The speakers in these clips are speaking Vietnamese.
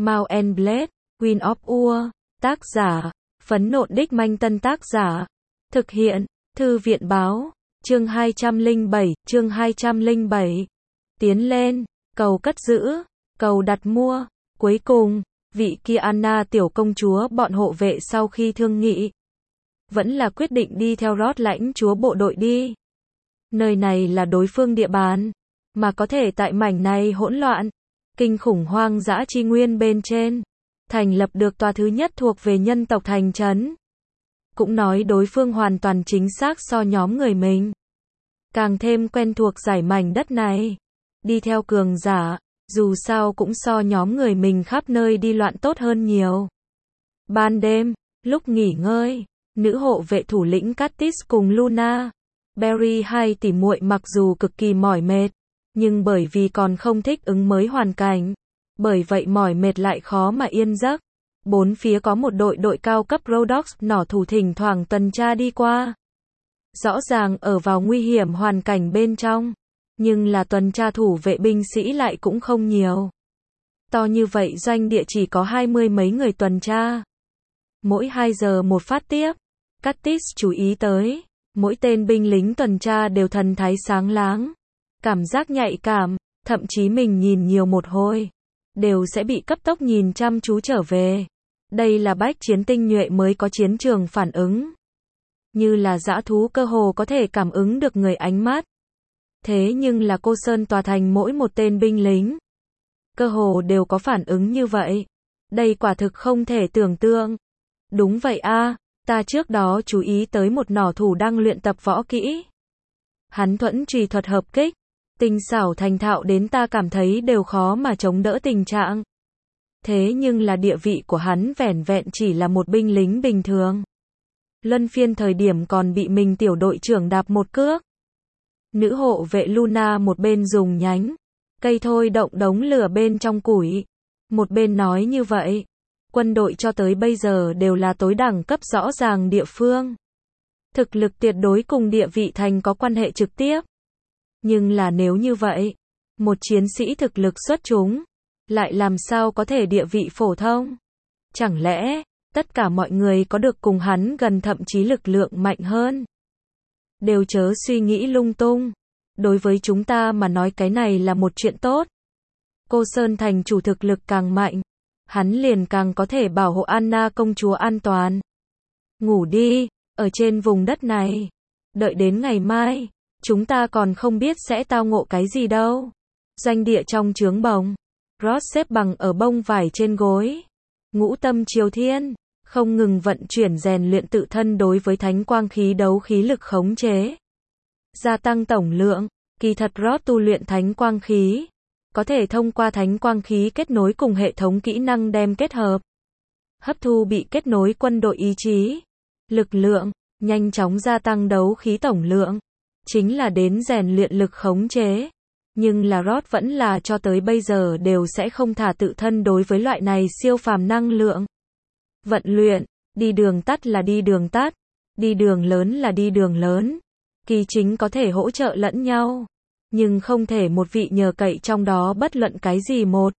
Mount and Blade, Queen of Ur, tác giả, Phấn Nộn Đích Manh Tân tác giả, thực hiện, Thư viện báo, chương 207, tiến lên, cầu cất giữ, cầu đặt mua, cuối cùng, vị kia Anna tiểu công chúa bọn hộ vệ sau khi thương nghị, vẫn là quyết định đi theo Rod lãnh chúa bộ đội đi. Nơi này là đối phương địa bàn, mà có thể tại mảnh này hỗn loạn, kinh khủng hoang dã chi nguyên bên trên, thành lập được tòa thứ nhất thuộc về nhân tộc thành trấn. Cũng nói đối phương hoàn toàn chính xác so nhóm người mình. Càng thêm quen thuộc giải mảnh đất này. Đi theo cường giả, dù sao cũng so nhóm người mình khắp nơi đi loạn tốt hơn nhiều. Ban đêm, lúc nghỉ ngơi, nữ hộ vệ thủ lĩnh Katniss cùng Luna, Barry hai tỷ muội mặc dù cực kỳ mỏi mệt, nhưng bởi vì còn không thích ứng mới hoàn cảnh, bởi vậy mỏi mệt lại khó mà yên giấc. Bốn phía có một đội cao cấp Rhodoks nỏ thủ thỉnh thoảng tuần tra đi qua. Rõ ràng ở vào nguy hiểm hoàn cảnh bên trong, nhưng là tuần tra thủ vệ binh sĩ lại cũng không nhiều. To như vậy doanh địa chỉ có 20 mấy người tuần tra. Mỗi 2 giờ một phát tiếp. Katniss chú ý tới, mỗi tên binh lính tuần tra đều thần thái sáng láng, cảm giác nhạy cảm, thậm chí mình nhìn nhiều một hồi, đều sẽ bị cấp tốc nhìn chăm chú trở về. Đây là bách chiến tinh nhuệ mới có chiến trường phản ứng. Như là dã thú cơ hồ có thể cảm ứng được người ánh mắt. Thế nhưng là cô Sơn tòa thành mỗi một tên binh lính, cơ hồ đều có phản ứng như vậy. Đây quả thực không thể tưởng tượng. Đúng vậy a, ta trước đó chú ý tới một nỏ thủ đang luyện tập võ kỹ. Hắn thuẫn trùy thuật hợp kích, tinh xảo thành thạo đến ta cảm thấy đều khó mà chống đỡ tình trạng. Thế nhưng là địa vị của hắn vẻn vẹn chỉ là một binh lính bình thường. Luân phiên thời điểm còn bị mình tiểu đội trưởng đạp một cước. Nữ hộ vệ Luna một bên dùng nhánh cây thôi động đống lửa bên trong củi, một bên nói như vậy. Quân đội cho tới bây giờ đều là tối đẳng cấp rõ ràng địa phương. Thực lực tuyệt đối cùng địa vị thành có quan hệ trực tiếp. Nhưng là nếu như vậy, một chiến sĩ thực lực xuất chúng, lại làm sao có thể địa vị phổ thông? Chẳng lẽ, tất cả mọi người có được cùng hắn gần thậm chí lực lượng mạnh hơn? Đều chớ suy nghĩ lung tung. Đối với chúng ta mà nói cái này là một chuyện tốt. Cô Sơn thành chủ thực lực càng mạnh, hắn liền càng có thể bảo hộ Anna công chúa an toàn. Ngủ đi, ở trên vùng đất này. Đợi đến ngày mai, chúng ta còn không biết sẽ tao ngộ cái gì đâu. Doanh địa trong trướng bồng, Rod xếp bằng ở bông vải trên gối. Ngũ tâm triều thiên, không ngừng vận chuyển rèn luyện tự thân đối với thánh quang khí đấu khí lực khống chế. Gia tăng tổng lượng, kỳ thật Rod tu luyện thánh quang khí. Có thể thông qua thánh quang khí kết nối cùng hệ thống kỹ năng đem kết hợp. Hấp thu bị kết nối quân đội ý chí, lực lượng, nhanh chóng gia tăng đấu khí tổng lượng. Chính là đến rèn luyện lực khống chế. Nhưng là Rod vẫn là cho tới bây giờ đều sẽ không thả tự thân đối với loại này siêu phàm năng lượng. Vận luyện, đi đường tắt là đi đường tắt, đi đường lớn là đi đường lớn. Kỳ chính có thể hỗ trợ lẫn nhau, nhưng không thể một vị nhờ cậy trong đó bất luận cái gì một.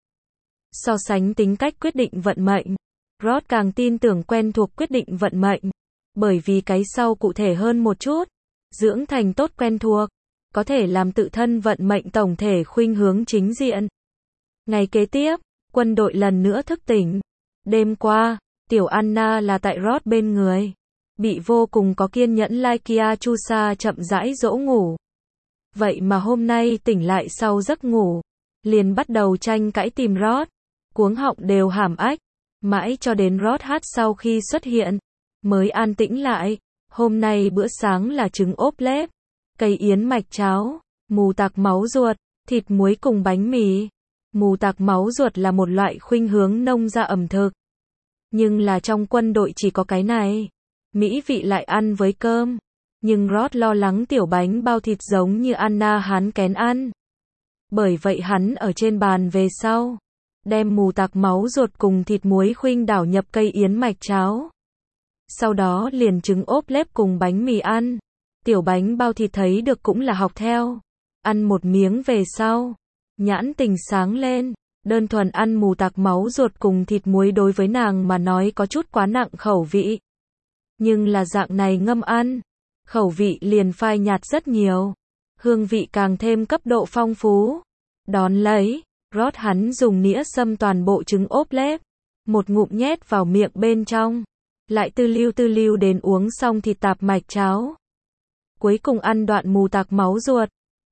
So sánh tính cách quyết định vận mệnh, Rod càng tin tưởng quen thuộc quyết định vận mệnh, bởi vì cái sau cụ thể hơn một chút, dưỡng thành tốt quen thuộc, có thể làm tự thân vận mệnh tổng thể khuynh hướng chính diện. Ngày kế tiếp, quân đội lần nữa thức tỉnh. Đêm qua, tiểu Anna là tại Rod bên người, bị vô cùng có kiên nhẫn Lykia Chusa chậm rãi dỗ ngủ. Vậy mà hôm nay tỉnh lại sau giấc ngủ, liền bắt đầu tranh cãi tìm Rod, cuống họng đều hàm ách, mãi cho đến Rod hát sau khi xuất hiện, mới an tĩnh lại. Hôm nay bữa sáng là trứng ốp lép, cây yến mạch cháo, mù tạc máu ruột, thịt muối cùng bánh mì. Mù tạc máu ruột là một loại khuynh hướng nông gia ẩm thực. Nhưng là trong quân đội chỉ có cái này. Mỹ vị lại ăn với cơm. Nhưng Rod lo lắng tiểu bánh bao thịt giống như Anna hắn kén ăn. Bởi vậy hắn ở trên bàn về sau, đem mù tạc máu ruột cùng thịt muối khuynh đảo nhập cây yến mạch cháo. Sau đó liền trứng ốp lép cùng bánh mì ăn. Tiểu bánh bao thịt thấy được cũng là học theo. Ăn một miếng về sau, nhãn tình sáng lên, Đơn thuần ăn mù tạc máu ruột cùng thịt muối đối với nàng mà nói có chút quá nặng khẩu vị. Nhưng là dạng này ngâm ăn, khẩu vị liền phai nhạt rất nhiều. Hương vị càng thêm cấp độ phong phú. Đón lấy, Rod hắn dùng nĩa xâm toàn bộ trứng ốp lép, một ngụm nhét vào miệng bên trong, lại tư lưu đến uống xong thịt tạp mạch cháo. Cuối cùng ăn đoạn mù tạc máu ruột.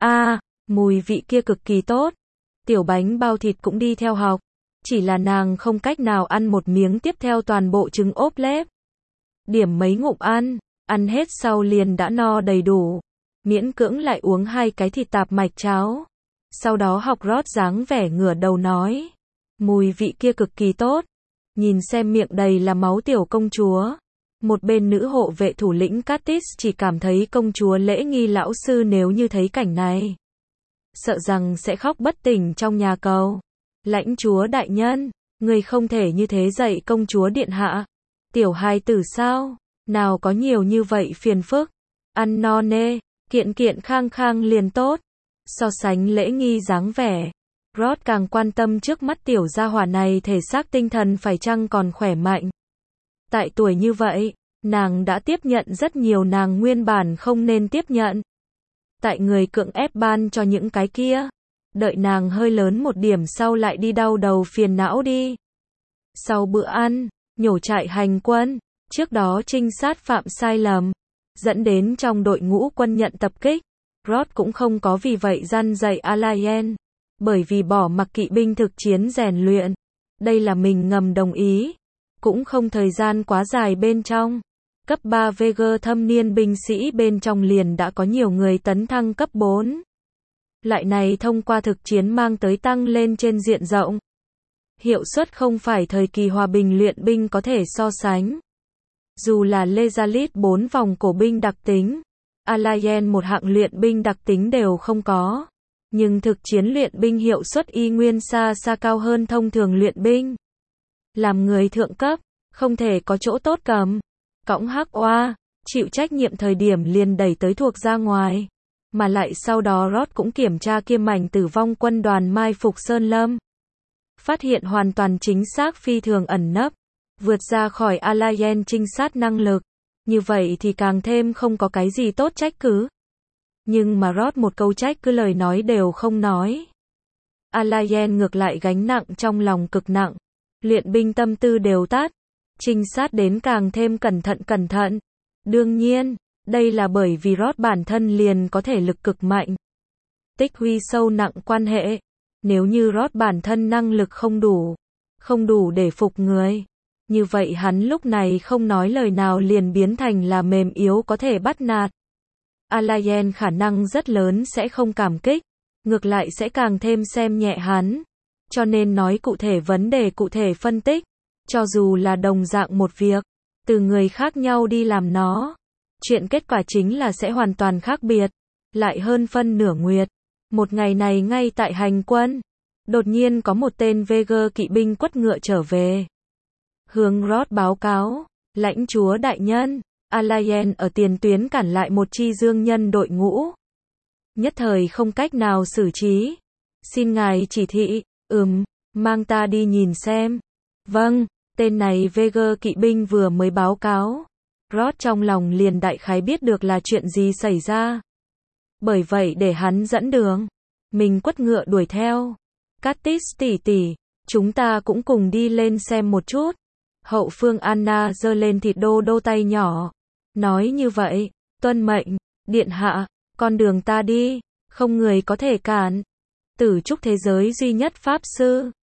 Mùi vị kia cực kỳ tốt. Tiểu bánh bao thịt cũng đi theo học. Chỉ là nàng không cách nào ăn một miếng tiếp theo toàn bộ trứng ốp lép. Điểm mấy ngụm ăn hết sau liền đã no đầy đủ. Miễn cưỡng lại uống 2 cái thịt tạp mạch cháo. Sau đó học Rod dáng vẻ ngửa đầu nói. Mùi vị kia cực kỳ tốt. Nhìn xem miệng đầy là máu tiểu công chúa. Một bên nữ hộ vệ thủ lĩnh Katniss chỉ cảm thấy công chúa lễ nghi lão sư nếu như thấy cảnh này, sợ rằng sẽ khóc bất tỉnh trong nhà cầu. Lãnh chúa đại nhân, người không thể như thế dạy công chúa điện hạ. Tiểu hài tử sao, nào có nhiều như vậy phiền phức. Ăn no nê, kiện kiện khang khang liền tốt. So sánh lễ nghi dáng vẻ, Rod càng quan tâm trước mắt tiểu gia hỏa này thể xác tinh thần phải chăng còn khỏe mạnh. Tại tuổi như vậy, nàng đã tiếp nhận rất nhiều nàng nguyên bản không nên tiếp nhận. Tại người cưỡng ép ban cho những cái kia. Đợi nàng hơi lớn một điểm sau lại đi đau đầu phiền não đi. Sau bữa ăn, nhổ trại hành quân, trước đó trinh sát phạm sai lầm, dẫn đến trong đội ngũ quân nhận tập kích. Rod cũng không có vì vậy răn dạy Alayen, bởi vì bỏ mặc kỵ binh thực chiến rèn luyện. Đây là mình ngầm đồng ý. Cũng không thời gian quá dài bên trong. Cấp 3 VG thâm niên binh sĩ bên trong liền đã có nhiều người tấn thăng cấp 4. Lại này thông qua thực chiến mang tới tăng lên trên diện rộng. Hiệu suất không phải thời kỳ hòa bình luyện binh có thể so sánh. Dù là Lezalit 4 vòng cổ binh đặc tính, Alayen một hạng luyện binh đặc tính đều không có. Nhưng thực chiến luyện binh hiệu suất y nguyên xa cao hơn thông thường luyện binh. Làm người thượng cấp, không thể có chỗ tốt cầm. Cõng hắc oa, chịu trách nhiệm thời điểm liền đẩy tới thuộc ra ngoài. Mà lại sau đó Rod cũng kiểm tra kia mảnh tử vong quân đoàn mai phục Sơn Lâm. Phát hiện hoàn toàn chính xác phi thường ẩn nấp. Vượt ra khỏi Alayen trinh sát năng lực. Như vậy thì càng thêm không có cái gì tốt trách cứ. Nhưng mà Rod một câu trách cứ lời nói đều không nói. Alayen ngược lại gánh nặng trong lòng cực nặng. Luyện binh tâm tư đều tát. Trinh sát đến càng thêm cẩn thận. Đương nhiên, đây là bởi vì Rod bản thân liền có thể lực cực mạnh. Tích huy sâu nặng quan hệ. Nếu như Rod bản thân năng lực không đủ để phục người. Như vậy hắn lúc này không nói lời nào liền biến thành là mềm yếu có thể bắt nạt. Alayen khả năng rất lớn sẽ không cảm kích. Ngược lại sẽ càng thêm xem nhẹ hắn. Cho nên nói cụ thể vấn đề cụ thể phân tích. Cho dù là đồng dạng một việc, từ người khác nhau đi làm nó. Chuyện kết quả chính là sẽ hoàn toàn khác biệt. Lại hơn phân nửa nguyệt. Một ngày này ngay tại hành quân. Đột nhiên có một tên VG kỵ binh quất ngựa trở về. Hướng Rod báo cáo. Lãnh chúa đại nhân. Alayen ở tiền tuyến cản lại một chi dương nhân đội ngũ. Nhất thời không cách nào xử trí. Xin ngài chỉ thị. Mang ta đi nhìn xem. Vâng, tên này VG kỵ binh vừa mới báo cáo. Rod trong lòng liền đại khái biết được là chuyện gì xảy ra. Bởi vậy để hắn dẫn đường. Mình quất ngựa đuổi theo. Katniss tỷ tỷ, chúng ta cũng cùng đi lên xem một chút. Hậu phương Anna giơ lên thịt đô tay nhỏ. Nói như vậy, tuân mệnh, điện hạ, con đường ta đi, không người có thể cản. Tử trúc thế giới duy nhất pháp sư.